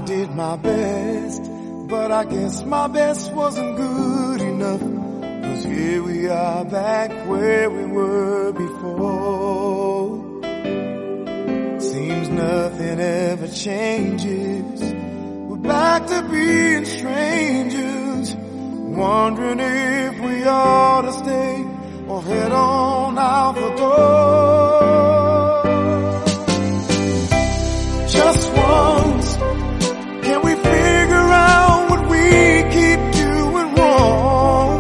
did my best, but I guess my best wasn't good enough. 'Cause here we are back where we were before. Seems nothing ever changes. We're back to being strangers, wondering if we ought to stay or head on out the door. Just once, can we figure out what we keep doing wrong?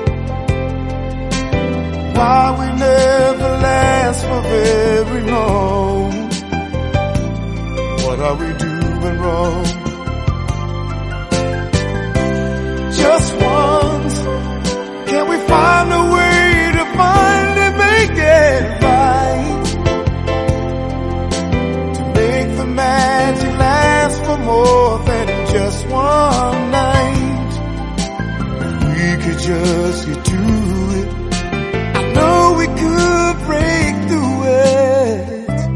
Why we never last for very long? What are we doing wrong? Just once, can we find a way to finally make it right? To make the magic last for more than just one night. If we could just get to it, I know we could break through it.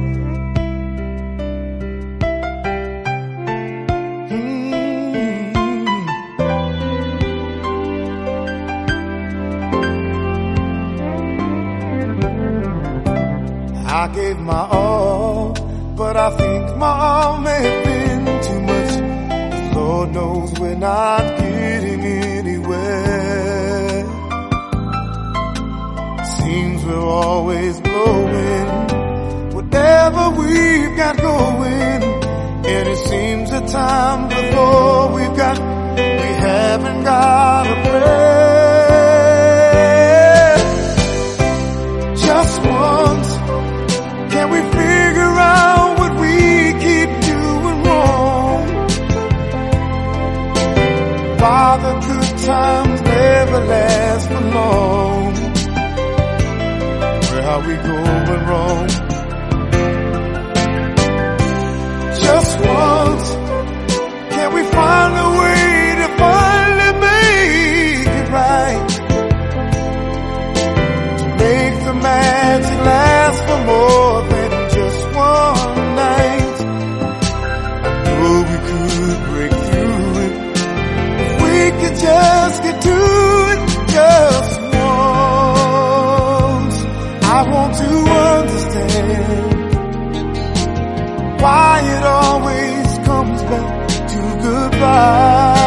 I gave my all, but I think my all may have been too much. Lord knows we're not getting anywhere. Seems we're always blowing whatever we've got going, and it seems the time before we haven't got a prayer. Just once, can we figure out what we keep doing wrong? Why the good times never last for long? Where are we going wrong? Just once, can we find a way to finally make it right? To make the magic last for more than just one night. I know we could break through it if we could just get to it just once. I want to understand why it always comes back to goodbye.